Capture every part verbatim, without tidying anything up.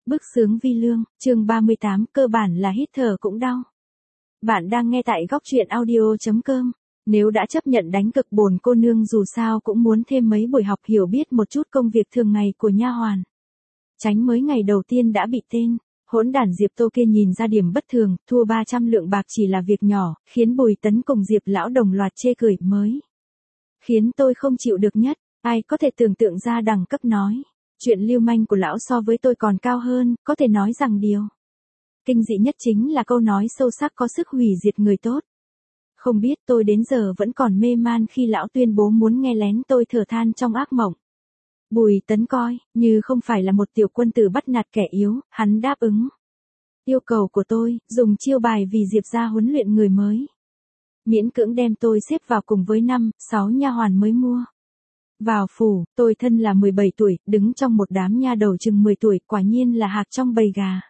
Bức xướng vi lương, chương ba mươi tám, cơ bản là hít thở cũng đau. Bạn đang nghe tại góc truyện audio chấm com. Nếu đã chấp nhận đánh cực bổn cô nương dù sao cũng muốn thêm mấy buổi học hiểu biết một chút công việc thường ngày của nha hoàn. Tránh mới ngày đầu tiên đã bị tên, hỗn đản Diệp Tô kia nhìn ra điểm bất thường, thua ba trăm lượng bạc chỉ là việc nhỏ, khiến Bùi Tấn cùng Diệp lão đồng loạt chê cười mới. Khiến tôi không chịu được nhất, ai có thể tưởng tượng ra đẳng cấp nói. Chuyện lưu manh của lão so với tôi còn cao hơn, có thể nói rằng điều kinh dị nhất chính là câu nói sâu sắc có sức hủy diệt người tốt. Không biết tôi đến giờ vẫn còn mê man khi lão tuyên bố muốn nghe lén tôi thở than trong ác mộng. Bùi Tấn coi, như không phải là một tiểu quân tử bắt nạt kẻ yếu, hắn đáp ứng yêu cầu của tôi, dùng chiêu bài vì Diệp gia huấn luyện người mới. Miễn cưỡng đem tôi xếp vào cùng với năm, sáu nha hoàn mới mua. Vào phủ, tôi thân là mười bảy tuổi, đứng trong một đám nha đầu chừng mười tuổi, quả nhiên là hạc trong bầy gà.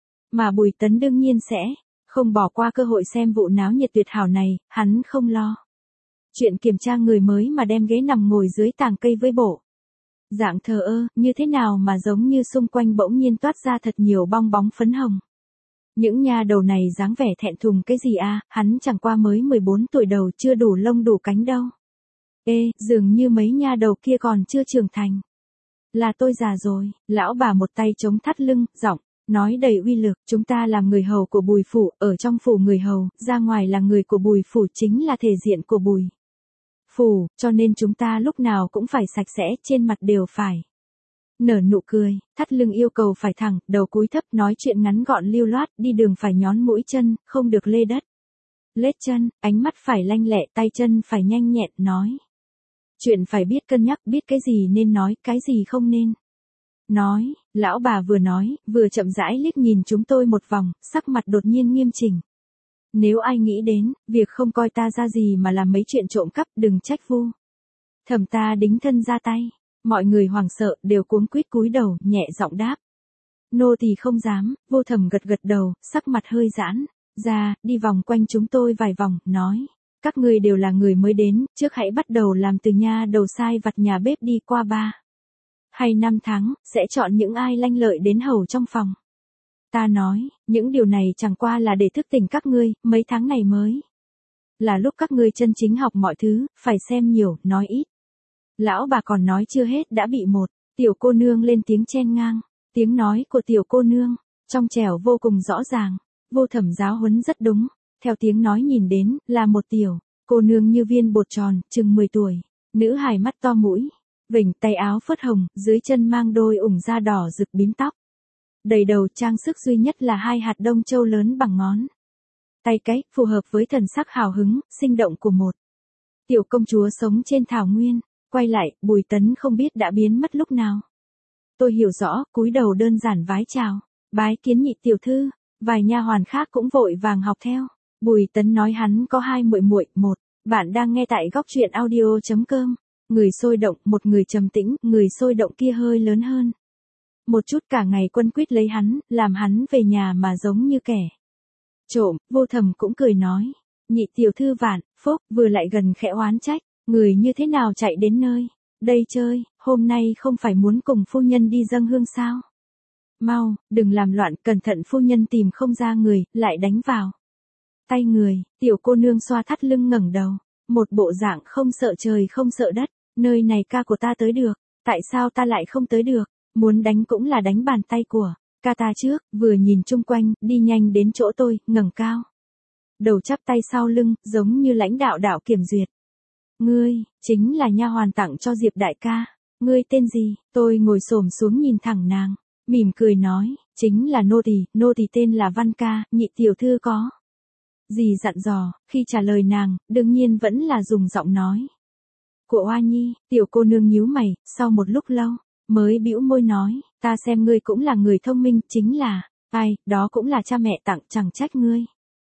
Mà Bùi Tấn đương nhiên sẽ không bỏ qua cơ hội xem vụ náo nhiệt tuyệt hảo này, hắn không lo. Chuyện kiểm tra người mới mà đem ghế nằm ngồi dưới tàng cây với bộ. Dạng thờ ơ, như thế nào mà giống như xung quanh bỗng nhiên toát ra thật nhiều bong bóng phấn hồng. Những nha đầu này dáng vẻ thẹn thùng cái gì à, hắn chẳng qua mới mười bốn tuổi đầu chưa đủ lông đủ cánh đâu. Ê, dường như mấy nha đầu kia còn chưa trưởng thành. Là tôi già rồi, lão bà một tay chống thắt lưng, giọng, nói đầy uy lực, chúng ta làm người hầu của Bùi phủ, ở trong phủ người hầu, ra ngoài là người của Bùi phủ chính là thể diện của Bùi phủ, cho nên chúng ta lúc nào cũng phải sạch sẽ, trên mặt đều phải nở nụ cười, thắt lưng yêu cầu phải thẳng, đầu cúi thấp, nói chuyện ngắn gọn lưu loát, đi đường phải nhón mũi chân, không được lê đất. Lết chân, ánh mắt phải lanh lẹ, tay chân phải nhanh nhẹn, nói. Chuyện phải biết cân nhắc, biết cái gì nên nói, cái gì không nên nói. Lão bà vừa nói, vừa chậm rãi liếc nhìn chúng tôi một vòng, sắc mặt đột nhiên nghiêm chỉnh. Nếu ai nghĩ đến, việc không coi ta ra gì mà làm mấy chuyện trộm cắp, đừng trách vu thầm ta đính thân ra tay. Mọi người hoảng sợ, đều cuống quýt cúi đầu, nhẹ giọng đáp. Nô tỳ không dám, vô thầm gật gật đầu, sắc mặt hơi giãn ra, đi vòng quanh chúng tôi vài vòng, nói. Các ngươi đều là người mới đến, trước hãy bắt đầu làm từ nha đầu sai vặt nhà bếp đi qua ba hay năm tháng, sẽ chọn những ai lanh lợi đến hầu trong phòng. Ta nói, những điều này chẳng qua là để thức tỉnh các ngươi, mấy tháng này mới là lúc các ngươi chân chính học mọi thứ, phải xem nhiều, nói ít. Lão bà còn nói chưa hết đã bị một tiểu cô nương lên tiếng chen ngang. Tiếng nói của tiểu cô nương, trong trẻo vô cùng rõ ràng, vô thẩm giáo huấn rất đúng. Theo tiếng nói nhìn đến, là một tiểu cô nương như viên bột tròn, chừng mười tuổi, nữ hài mắt to mũi vểnh, tay áo phớt hồng, dưới chân mang đôi ủng da đỏ rực bím tóc. Đầy đầu trang sức duy nhất là hai hạt đông châu lớn bằng ngón tay cái, phù hợp với thần sắc hào hứng, sinh động của một tiểu công chúa sống trên thảo nguyên. Quay lại, Bùi Tấn không biết đã biến mất lúc nào. Tôi hiểu rõ, cúi đầu đơn giản vái chào, bái kiến nhị tiểu thư, vài nha hoàn khác cũng vội vàng học theo. Bùi Tấn nói hắn có hai muội muội, một, bạn đang nghe tại góc truyện audio chấm com. Người sôi động, một người trầm tĩnh, người sôi động kia hơi lớn hơn một chút, cả ngày quân quyết lấy hắn, làm hắn về nhà mà giống như kẻ trộm. Vô thầm cũng cười nói, nhị tiểu thư vạn phúc, vừa lại gần khẽ oán trách, người như thế nào chạy đến nơi đây chơi, hôm nay không phải muốn cùng phu nhân đi dâng hương sao? Mau, đừng làm loạn, cẩn thận phu nhân tìm không ra người, lại đánh vào tay người. Tiểu cô nương xoa thắt lưng ngẩng đầu, một bộ dạng không sợ trời không sợ đất. Nơi này ca của ta tới được, tại sao ta lại không tới được? Muốn đánh cũng là đánh bàn tay của ca ta trước. Vừa nhìn chung quanh, đi nhanh đến chỗ tôi, ngẩng cao đầu chắp tay sau lưng, giống như lãnh đạo đạo kiểm duyệt. Ngươi, chính là nha hoàn tặng cho Diệp đại ca. Ngươi tên gì? Tôi ngồi xổm xuống nhìn thẳng nàng, mỉm cười nói, chính là nô tỳ, nô tỳ tên là Văn ca, nhị tiểu thư có gì dặn dò? Khi trả lời nàng, đương nhiên vẫn là dùng giọng nói của Oa Nhi. Tiểu cô nương nhíu mày, sau một lúc lâu mới bĩu môi nói, ta xem ngươi cũng là người thông minh, chính là, ai, đó cũng là cha mẹ tặng, chẳng trách ngươi.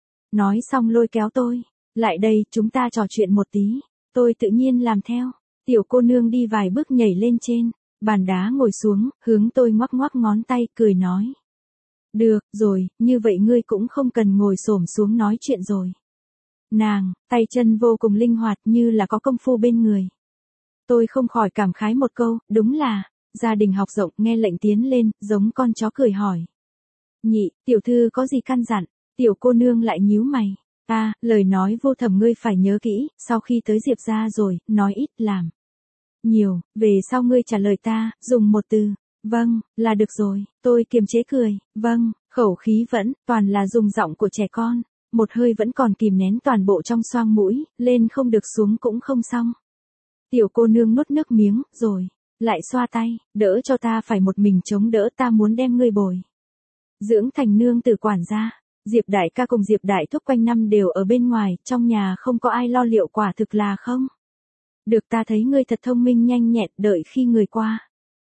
Nói xong lôi kéo tôi, lại đây, chúng ta trò chuyện một tí. Tôi tự nhiên làm theo. Tiểu cô nương đi vài bước nhảy lên trên bàn đá ngồi xuống, hướng tôi ngoắc ngoắc ngón tay, cười nói. Được, rồi, như vậy ngươi cũng không cần ngồi xổm xuống nói chuyện rồi. Nàng, tay chân vô cùng linh hoạt như là có công phu bên người. Tôi không khỏi cảm khái một câu, đúng là, gia đình học rộng, nghe lệnh tiến lên, giống con chó cười hỏi. Nhị, tiểu thư có gì căn dặn? Tiểu cô nương lại nhíu mày. À, lời nói vô thầm ngươi phải nhớ kỹ, sau khi tới Diệp gia rồi, nói ít làm nhiều, về sau ngươi trả lời ta, dùng một từ, vâng, là được rồi, tôi kiềm chế cười, vâng, khẩu khí vẫn, toàn là dùng giọng của trẻ con, một hơi vẫn còn kìm nén toàn bộ trong xoang mũi, lên không được xuống cũng không xong. Tiểu cô nương nuốt nước miếng, rồi, lại xoa tay, đỡ cho ta phải một mình chống đỡ, ta muốn đem ngươi bồi dưỡng thành nương tử quản gia. Diệp đại ca cùng Diệp đại thúc quanh năm đều ở bên ngoài, trong nhà không có ai lo liệu quả thực là không. Được, ta thấy ngươi thật thông minh nhanh nhẹn, đợi khi người qua.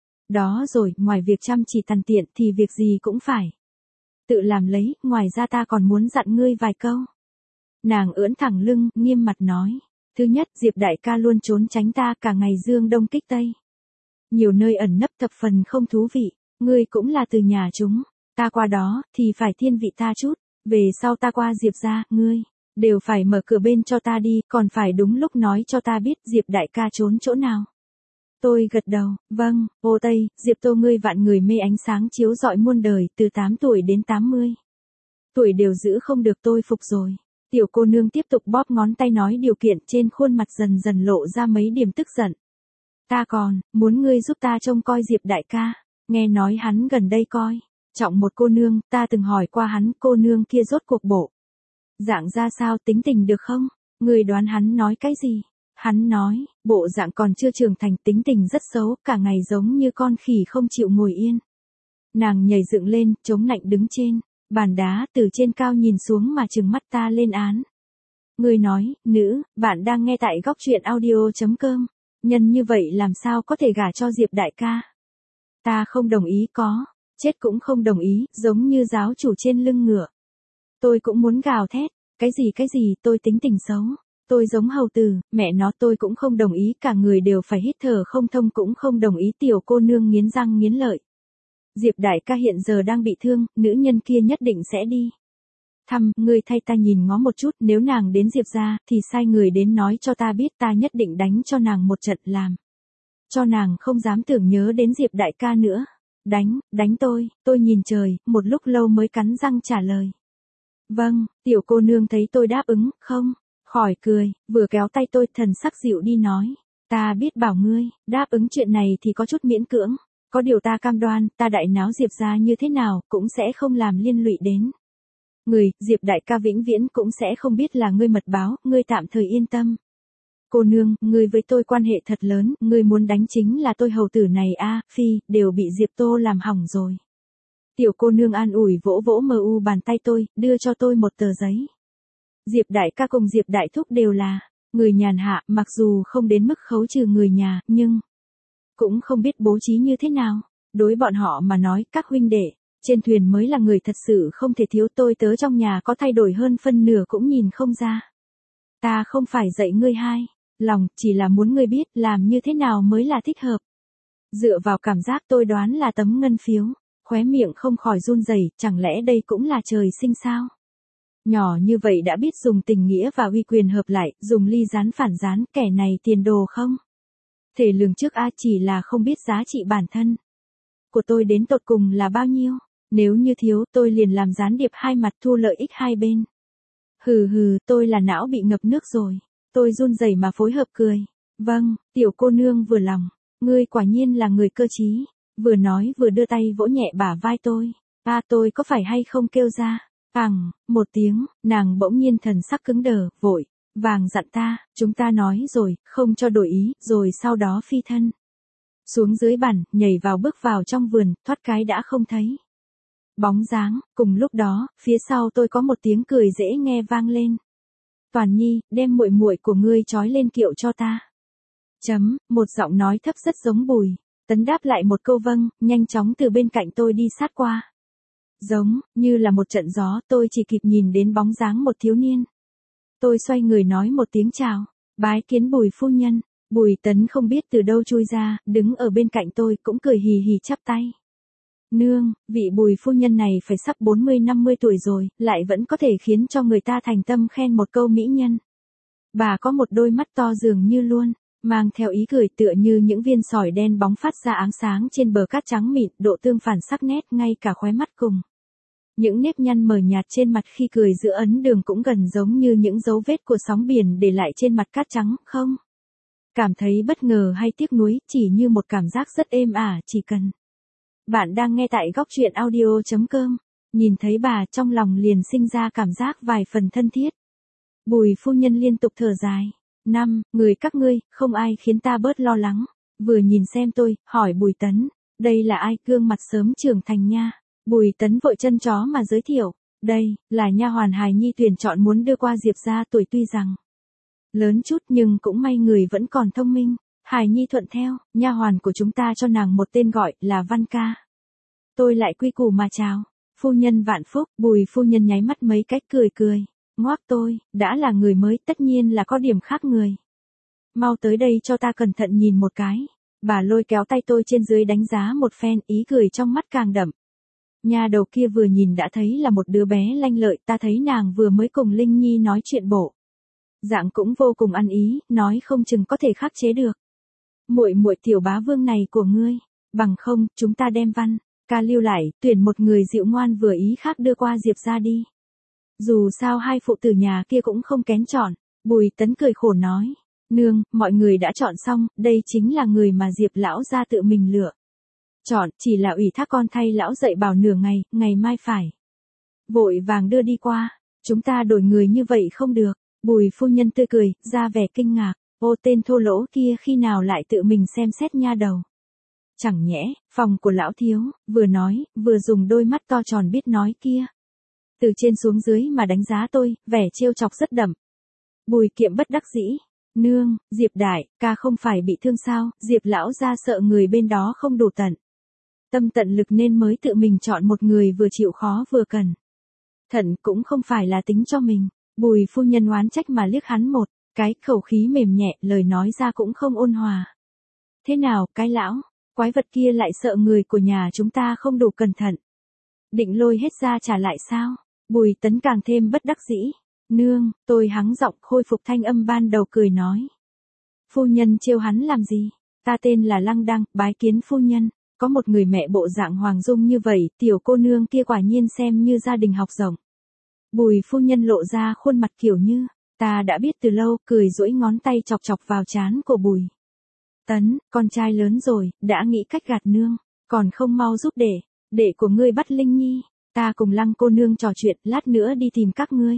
Đó rồi, ngoài việc chăm chỉ tằn tiện thì việc gì cũng phải tự làm lấy, ngoài ra ta còn muốn dặn ngươi vài câu. Nàng ưỡn thẳng lưng, nghiêm mặt nói. Thứ nhất, Diệp đại ca luôn trốn tránh ta, cả ngày dương đông kích tây. Nhiều nơi ẩn nấp thập phần không thú vị, ngươi cũng là từ nhà chúng, ta qua đó, thì phải thiên vị ta chút. Về sau ta qua Diệp gia, ngươi đều phải mở cửa bên cho ta đi, còn phải đúng lúc nói cho ta biết Diệp đại ca trốn chỗ nào. Tôi gật đầu, vâng, ô Tây, Diệp Tô ngươi vạn người mê ánh sáng chiếu rọi muôn đời, từ tám tuổi đến tám mươi tuổi đều giữ không được, tôi phục rồi. Tiểu cô nương tiếp tục bóp ngón tay nói điều kiện, trên khuôn mặt dần dần lộ ra mấy điểm tức giận. Ta còn, muốn ngươi giúp ta trông coi Diệp đại ca, nghe nói hắn gần đây coi trọng một cô nương, ta từng hỏi qua hắn, cô nương kia rốt cuộc bộ dạng ra sao, tính tình được không? Người đoán hắn nói cái gì? Hắn nói, bộ dạng còn chưa trưởng thành, tính tình rất xấu, cả ngày giống như con khỉ không chịu ngồi yên. Nàng nhảy dựng lên, chống nạnh đứng trên bàn đá, từ trên cao nhìn xuống mà trừng mắt ta lên án. Người nói, nữ, bạn đang nghe tại góc truyện audio chấm com. Nhân như vậy làm sao có thể gả cho Diệp đại ca? Ta không đồng ý, có chết cũng không đồng ý, giống như giáo chủ trên lưng ngựa. Tôi cũng muốn gào thét, cái gì cái gì, tôi tính tình xấu, tôi giống hầu tử, mẹ nó, tôi cũng không đồng ý, cả người đều phải hít thở không thông, cũng không đồng ý. Tiểu cô nương nghiến răng nghiến lợi. Diệp đại ca hiện giờ đang bị thương, nữ nhân kia nhất định sẽ đi thăm, ngươi thay ta nhìn ngó một chút, nếu nàng đến Diệp gia, thì sai người đến nói cho ta biết, ta nhất định đánh cho nàng một trận, làm cho nàng không dám tưởng nhớ đến Diệp đại ca nữa. Đánh, đánh tôi, tôi nhìn trời, một lúc lâu mới cắn răng trả lời. Vâng, tiểu cô nương thấy tôi đáp ứng, không khỏi cười, vừa kéo tay tôi, thần sắc dịu đi nói. Ta biết bảo ngươi, đáp ứng chuyện này thì có chút miễn cưỡng, có điều ta cam đoan, ta đại náo Diệp gia như thế nào, cũng sẽ không làm liên lụy đến người, Diệp đại ca vĩnh viễn cũng sẽ không biết là ngươi mật báo, ngươi tạm thời yên tâm. Cô nương, ngươi với tôi quan hệ thật lớn, ngươi muốn đánh chính là tôi hầu tử này a, phi, đều bị Diệp Tô làm hỏng rồi. Tiểu cô nương an ủi vỗ vỗ mờ u bàn tay tôi, đưa cho tôi một tờ giấy. Diệp đại ca cùng Diệp đại thúc đều là người nhàn hạ, mặc dù không đến mức khấu trừ người nhà, nhưng cũng không biết bố trí như thế nào. Đối bọn họ mà nói, các huynh đệ trên thuyền mới là người thật sự không thể thiếu, tôi tớ trong nhà có thay đổi hơn phân nửa cũng nhìn không ra. Ta không phải dạy ngươi hai lòng, chỉ là muốn ngươi biết làm như thế nào mới là thích hợp. Dựa vào cảm giác tôi đoán là tấm ngân phiếu, khóe miệng không khỏi run rẩy, chẳng lẽ đây cũng là trời sinh sao? Nhỏ như vậy đã biết dùng tình nghĩa và uy quyền hợp lại, dùng ly gián phản gián, kẻ này tiền đồ không thể lường trước a, chỉ là không biết giá trị bản thân của tôi đến tột cùng là bao nhiêu. Nếu như thiếu, tôi liền làm gián điệp hai mặt, thu lợi ích hai bên. Hừ hừ, tôi là não bị ngập nước rồi. Tôi run rẩy mà phối hợp cười. Vâng, tiểu cô nương vừa lòng. Ngươi quả nhiên là người cơ trí. Vừa nói vừa đưa tay vỗ nhẹ bả vai tôi. À, tôi có phải hay không kêu ra? Ằng, một tiếng, nàng bỗng nhiên thần sắc cứng đờ, vội vàng dặn ta, chúng ta nói rồi, không cho đổi ý, rồi sau đó phi thân xuống dưới bàn, nhảy vào bước vào trong vườn, thoát cái đã không thấy bóng dáng. Cùng lúc đó, phía sau tôi có một tiếng cười dễ nghe vang lên. Toàn Nhi, đem muội muội của ngươi trói lên kiệu cho ta. Chấm, một giọng nói thấp rất giống Bùi Tấn đáp lại một câu vâng, nhanh chóng từ bên cạnh tôi đi sát qua. Giống như là một trận gió, tôi chỉ kịp nhìn đến bóng dáng một thiếu niên. Tôi xoay người nói một tiếng chào, bái kiến Bùi phu nhân. Bùi Tấn không biết từ đâu chui ra, đứng ở bên cạnh tôi, cũng cười hì hì chắp tay. Nương, vị Bùi phu nhân này phải sắp bốn mươi năm mươi tuổi rồi, lại vẫn có thể khiến cho người ta thành tâm khen một câu mỹ nhân. Bà có một đôi mắt to dường như luôn mang theo ý cười tựa như những viên sỏi đen bóng phát ra áng sáng trên bờ cát trắng mịn, độ tương phản sắc nét ngay cả khóe mắt cùng. Những nếp nhăn mờ nhạt trên mặt khi cười giữa ấn đường cũng gần giống như những dấu vết của sóng biển để lại trên mặt cát trắng, không? Cảm thấy bất ngờ hay tiếc nuối, chỉ như một cảm giác rất êm ả, chỉ cần. Bạn đang nghe tại góc truyện audio.com, nhìn thấy bà trong lòng liền sinh ra cảm giác vài phần thân thiết. Bùi phu nhân liên tục thở dài. Năm, người các ngươi, không ai khiến ta bớt lo lắng. Vừa nhìn xem tôi, hỏi Bùi Tấn, đây là ai, gương mặt sớm trưởng thành nha. Bùi Tấn vội chân chó mà giới thiệu, đây, là nha hoàn hài nhi tuyển chọn muốn đưa qua Diệp gia, tuổi tuy rằng lớn chút nhưng cũng may người vẫn còn thông minh. Hài nhi thuận theo, nha hoàn của chúng ta cho nàng một tên gọi là Văn Ca. Tôi lại quy củ mà chào, phu nhân vạn phúc. Bùi phu nhân nháy mắt mấy cách cười cười, ngoác tôi, đã là người mới tất nhiên là có điểm khác người. Mau tới đây cho ta cẩn thận nhìn một cái. Bà lôi kéo tay tôi trên dưới đánh giá một phen, ý cười trong mắt càng đậm. Nhà đầu kia vừa nhìn đã thấy là một đứa bé lanh lợi, ta thấy nàng vừa mới cùng Linh Nhi nói chuyện bộ. Dạng cũng vô cùng ăn ý, nói không chừng có thể khắc chế được. Muội muội tiểu bá vương này của ngươi, bằng không, chúng ta đem Văn Ca lưu lại, tuyển một người dịu ngoan vừa ý khác đưa qua Diệp gia đi. Dù sao hai phụ tử nhà kia cũng không kén chọn. Bùi Tấn cười khổ nói, nương, mọi người đã chọn xong, đây chính là người mà Diệp lão gia tự mình lựa chọn, chỉ là ủy thác con thay lão dạy bảo nửa ngày, ngày mai phải vội vàng đưa đi qua. Chúng ta đổi người như vậy không được. Bùi phu nhân tươi cười, ra vẻ kinh ngạc, ô tên thô lỗ kia khi nào lại tự mình xem xét nha đầu. Chẳng nhẽ, phòng của lão thiếu, vừa nói, vừa dùng đôi mắt to tròn biết nói kia. Từ trên xuống dưới mà đánh giá tôi, vẻ trêu chọc rất đậm. Bùi Kiệm bất đắc dĩ, nương, Diệp đại ca không phải bị thương sao? Diệp lão gia sợ người bên đó không đủ tận tâm tận lực nên mới tự mình chọn một người vừa chịu khó vừa cần thận, cũng không phải là tính cho mình. Bùi phu nhân oán trách mà liếc hắn một cái, khẩu khí mềm nhẹ, lời nói ra cũng không ôn hòa. Thế nào, cái lão quái vật kia lại sợ người của nhà chúng ta không đủ cẩn thận, định lôi hết ra trả lại sao? Bùi Tấn càng thêm bất đắc dĩ. Nương, tôi hắng giọng khôi phục thanh âm ban đầu cười nói. Phu nhân trêu hắn làm gì? Ta tên là Lăng Đăng, bái kiến phu nhân. Có một người mẹ bộ dạng hoàng dung như vậy, tiểu cô nương kia quả nhiên xem như gia đình học rộng. Bùi phu nhân lộ ra khuôn mặt kiểu như, ta đã biết từ lâu, cười duỗi ngón tay chọc chọc vào trán của Bùi Tấn, con trai lớn rồi, đã nghĩ cách gạt nương, còn không mau giúp để, để của ngươi bắt Linh Nhi, ta cùng Lăng cô nương trò chuyện, lát nữa đi tìm các ngươi.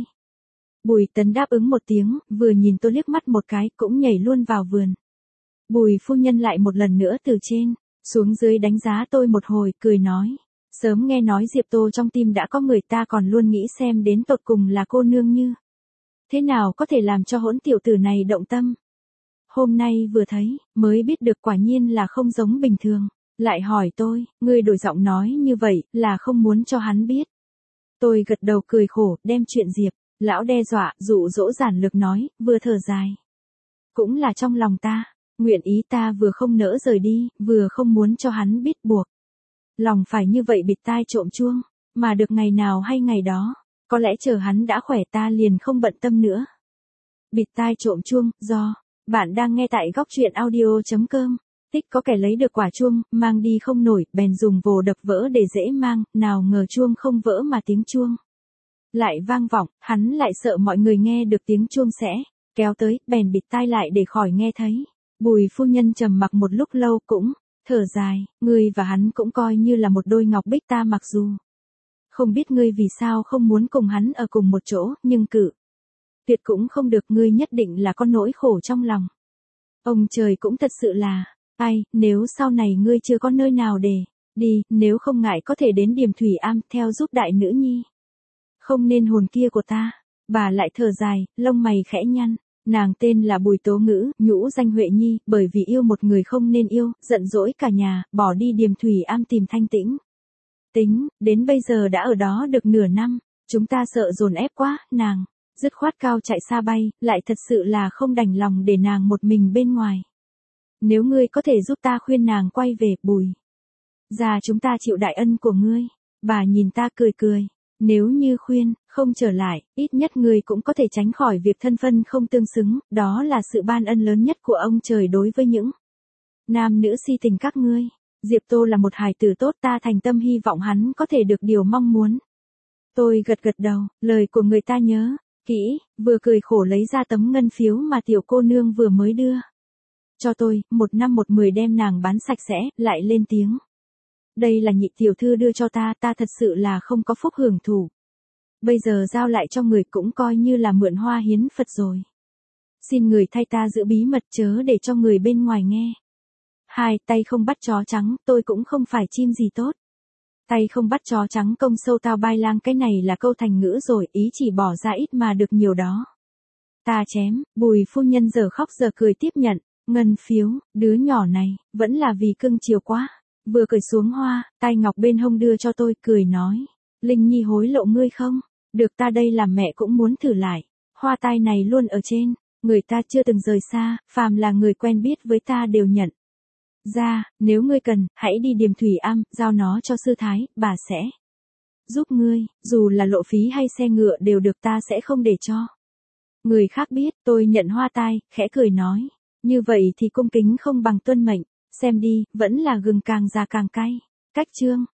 Bùi Tấn đáp ứng một tiếng, vừa nhìn tôi liếc mắt một cái, cũng nhảy luôn vào vườn. Bùi phu nhân lại một lần nữa từ trên xuống dưới đánh giá tôi một hồi, cười nói, sớm nghe nói Diệp Tô trong tim đã có người, ta còn luôn nghĩ xem đến tột cùng là cô nương như thế nào có thể làm cho hỗn tiểu tử này động tâm. Hôm nay vừa thấy, mới biết được quả nhiên là không giống bình thường. Lại hỏi tôi, ngươi đổi giọng nói như vậy, là không muốn cho hắn biết. Tôi gật đầu cười khổ, đem chuyện Diệp lão đe dọa, dụ dỗ giản lược nói, vừa thở dài. Cũng là trong lòng ta, nguyện ý ta vừa không nỡ rời đi, vừa không muốn cho hắn biết buộc. Lòng phải như vậy bịt tai trộm chuông, mà được ngày nào hay ngày đó, có lẽ chờ hắn đã khỏe ta liền không bận tâm nữa. Bịt tai trộm chuông, do, bạn đang nghe tại góc truyện audio.com. Tích có kẻ lấy được quả chuông, mang đi không nổi, bèn dùng vồ đập vỡ để dễ mang, nào ngờ chuông không vỡ mà tiếng chuông lại vang vọng, hắn lại sợ mọi người nghe được tiếng chuông sẽ kéo tới, bèn bịt tai lại để khỏi nghe thấy. Bùi phu nhân trầm mặc một lúc lâu cũng thở dài, ngươi và hắn cũng coi như là một đôi ngọc bích, ta mặc dù không biết ngươi vì sao không muốn cùng hắn ở cùng một chỗ, nhưng cự tuyệt cũng không được, ngươi nhất định là có nỗi khổ trong lòng. Ông trời cũng thật sự là, ai, nếu sau này ngươi chưa có nơi nào để đi, nếu không ngại có thể đến Điềm Thủy Am theo giúp đại nữ nhi. Không nên hồn kia của ta. Bà lại thở dài, lông mày khẽ nhăn. Nàng tên là Bùi Tố Ngữ, nhũ danh Huệ Nhi, bởi vì yêu một người không nên yêu, giận dỗi cả nhà, bỏ đi Điềm Thủy Am tìm thanh tĩnh. Tính, đến bây giờ đã ở đó được nửa năm, chúng ta sợ dồn ép quá, nàng dứt khoát cao chạy xa bay, lại thật sự là không đành lòng để nàng một mình bên ngoài. Nếu ngươi có thể giúp ta khuyên nàng quay về, Bùi gia chúng ta chịu đại ân của ngươi. Bà nhìn ta cười cười, Nếu như khuyên, không trở lại, ít nhất ngươi cũng có thể tránh khỏi việc thân phân không tương xứng, đó là sự ban ân lớn nhất của ông trời đối với những nam nữ si tình các ngươi. Diệp Tô là một hài tử tốt, ta thành tâm hy vọng hắn có thể được điều mong muốn. Tôi gật gật đầu, lời của người ta nhớ kỹ, vừa cười khổ lấy ra tấm ngân phiếu mà tiểu cô nương vừa mới đưa cho tôi, một năm một mười đem nàng bán sạch sẽ, lại lên tiếng. Đây là nhị tiểu thư đưa cho ta, ta thật sự là không có phúc hưởng thụ. Bây giờ giao lại cho người cũng coi như là mượn hoa hiến Phật rồi. Xin người thay ta giữ bí mật chớ để cho người bên ngoài nghe. Hai, tay không bắt chó trắng, tôi cũng không phải chim gì tốt. Tay không bắt chó trắng công sâu tao bai lang, cái này là câu thành ngữ rồi, ý chỉ bỏ ra ít mà được nhiều đó. Ta chém, Bùi phu nhân giờ khóc giờ cười tiếp nhận, ngân phiếu, đứa nhỏ này, vẫn là vì cưng chiều quá. Vừa cởi xuống hoa, tay ngọc bên hông đưa cho tôi, cười nói. Linh Nhi hối lộ ngươi không? Được, ta đây làm mẹ cũng muốn thử lại. Hoa tai này luôn ở trên, người ta chưa từng rời xa, phàm là người quen biết với ta đều nhận ra, nếu ngươi cần, hãy đi Điềm Thủy Am, giao nó cho sư thái, bà sẽ giúp ngươi, dù là lộ phí hay xe ngựa đều được, ta sẽ không để cho người khác biết. Tôi nhận hoa tai, khẽ cười nói, như vậy thì cung kính không bằng tuân mệnh, xem đi, vẫn là gừng càng già càng cay. Cách chương